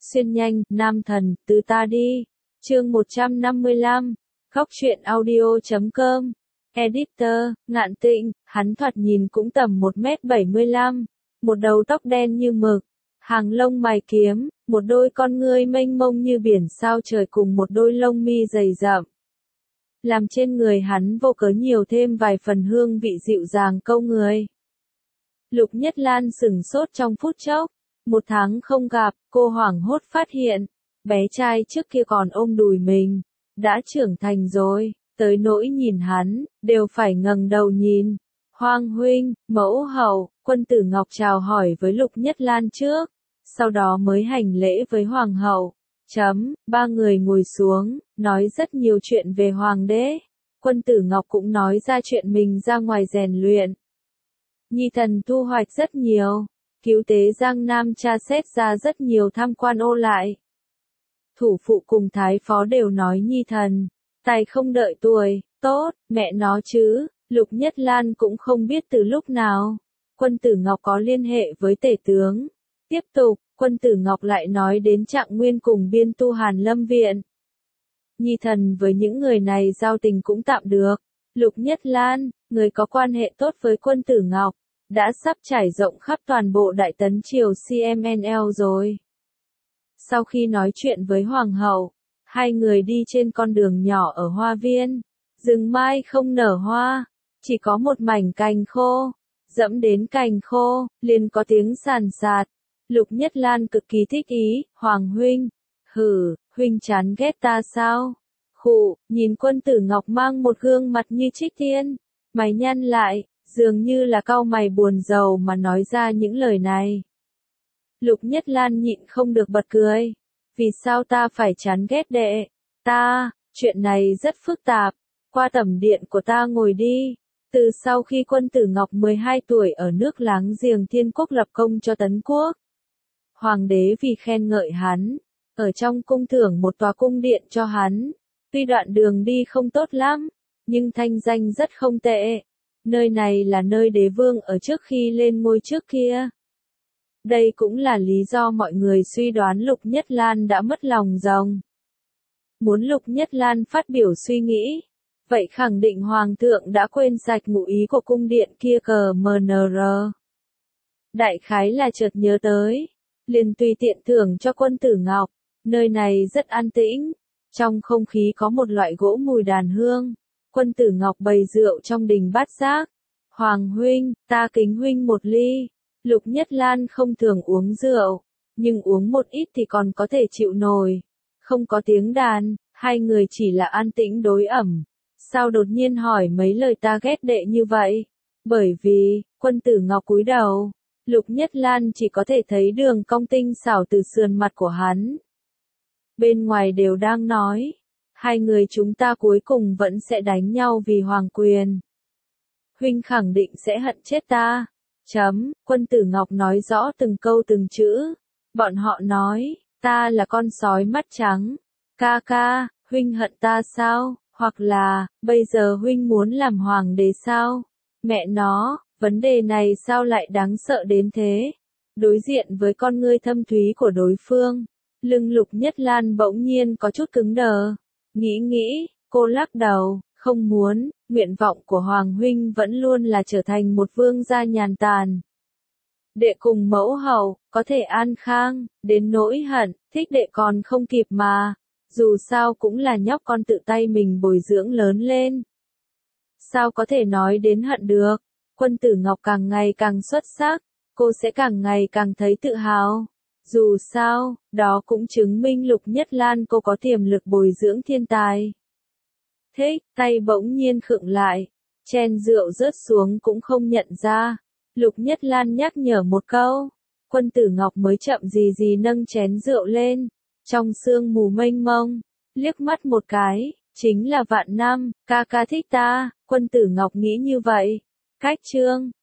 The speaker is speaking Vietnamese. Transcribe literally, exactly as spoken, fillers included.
Xuyên nhanh, nam thần, từ ta đi. Chương một trăm năm mươi lăm. Góc truyện audio chấm com. Editor, Ngạn Tịnh, hắn thoạt nhìn cũng tầm một mét bảy mươi lăm, một đầu tóc đen như mực, hàng lông mày kiếm, một đôi con ngươi mênh mông như biển sao trời cùng một đôi lông mi dày rậm. Làm trên người hắn vô cớ nhiều thêm vài phần hương vị dịu dàng câu người. Lục Nhất Lan sửng sốt trong phút chốc, một tháng không gặp, cô hoảng hốt phát hiện, bé trai trước kia còn ôm đùi mình, đã trưởng thành rồi, tới nỗi nhìn hắn, đều phải ngẩng đầu nhìn. Hoàng huynh, mẫu hậu, Quân Tử Ngọc chào hỏi với Lục Nhất Lan trước, sau đó mới hành lễ với hoàng hậu. Chấm, ba người ngồi xuống, nói rất nhiều chuyện về hoàng đế. Quân Tử Ngọc cũng nói ra chuyện mình ra ngoài rèn luyện. Nhi thần thu hoạch rất nhiều, cứu tế Giang Nam tra xét ra rất nhiều tham quan ô lại. Thủ phụ cùng thái phó đều nói Nhi thần, tài không đợi tuổi, tốt, mẹ nó chứ, Lục Nhất Lan cũng không biết từ lúc nào. Quân Tử Ngọc có liên hệ với tể tướng. Tiếp tục, Quân Tử Ngọc lại nói đến Trạng Nguyên cùng biên tu Hàn Lâm Viện. Nhi thần với những người này giao tình cũng tạm được. Lục Nhất Lan, người có quan hệ tốt với Quân Tử Ngọc, đã sắp trải rộng khắp toàn bộ Đại Tấn Triều xê em en lờ rồi. Sau khi nói chuyện với Hoàng hậu, hai người đi trên con đường nhỏ ở hoa viên. Rừng mai không nở hoa, chỉ có một mảnh cành khô. Dẫm đến cành khô, liền có tiếng sàn sạt. Lục Nhất Lan cực kỳ thích ý, Hoàng huynh. Hừ, huynh chán ghét ta sao? Khụ, nhìn Quân Tử Ngọc mang một gương mặt như trích tiên, mày nhăn lại, dường như là cau mày buồn rầu mà nói ra những lời này. Lục Nhất Lan nhịn không được bật cười. Vì sao ta phải chán ghét đệ? Ta, chuyện này rất phức tạp. Qua tẩm điện của ta ngồi đi. Từ sau khi Quân Tử Ngọc mười hai tuổi ở nước láng giềng Thiên Quốc lập công cho Tấn Quốc, Hoàng đế vì khen ngợi hắn, ở trong cung thưởng một tòa cung điện cho hắn. Tuy đoạn đường đi không tốt lắm, nhưng thanh danh rất không tệ. Nơi này là nơi đế vương ở trước khi lên ngôi trước kia. Đây cũng là lý do mọi người suy đoán Lục Nhất Lan đã mất lòng rồng. Muốn Lục Nhất Lan phát biểu suy nghĩ, vậy khẳng định Hoàng thượng đã quên sạch ngụ ý của cung điện kia cờ em en rờ. Đại khái là chợt nhớ tới, liền tùy tiện thưởng cho Quân Tử Ngọc. Nơi này rất an tĩnh, trong không khí có một loại gỗ mùi đàn hương. Quân Tử Ngọc bày rượu trong đình bát giác. Hoàng huynh, ta kính huynh một ly. Lục Nhất Lan không thường uống rượu, nhưng uống một ít thì còn có thể chịu nổi. Không có tiếng đàn, hai người chỉ là an tĩnh đối ẩm. Sao đột nhiên hỏi mấy lời ta ghét đệ như vậy? Bởi vì, Quân Tử Ngọc cúi đầu, Lục Nhất Lan chỉ có thể thấy đường cong tinh xảo từ sườn mặt của hắn. Bên ngoài đều đang nói, hai người chúng ta cuối cùng vẫn sẽ đánh nhau vì hoàng quyền. Huynh khẳng định sẽ hận chết ta. Chấm, Quân Tử Ngọc nói rõ từng câu từng chữ. Bọn họ nói, ta là con sói mắt trắng. Ca ca, huynh hận ta sao? Hoặc là, bây giờ huynh muốn làm hoàng đế sao? Mẹ nó, vấn đề này sao lại đáng sợ đến thế? Đối diện với con ngươi thâm thúy của đối phương, lưng Lục Nhất Lan bỗng nhiên có chút cứng đờ. Nghĩ nghĩ, cô lắc đầu, không muốn, nguyện vọng của Hoàng huynh vẫn luôn là trở thành một vương gia nhàn tản. Đệ cùng mẫu hậu, có thể an khang, đến nỗi hận, thích đệ còn không kịp mà. Dù sao cũng là nhóc con tự tay mình bồi dưỡng lớn lên. Sao có thể nói đến hận được? Quân Tử Ngọc càng ngày càng xuất sắc, cô sẽ càng ngày càng thấy tự hào. Dù sao, đó cũng chứng minh Lục Nhất Lan cô có tiềm lực bồi dưỡng thiên tài. Thế, tay bỗng nhiên khựng lại, chén rượu rớt xuống cũng không nhận ra. Lục Nhất Lan nhắc nhở một câu, Quân Tử Ngọc mới chậm gì gì nâng chén rượu lên. Trong sương mù mênh mông, liếc mắt một cái, chính là vạn năm, ca ca thích ta. Quân Tử Ngọc nghĩ như vậy. Cách chương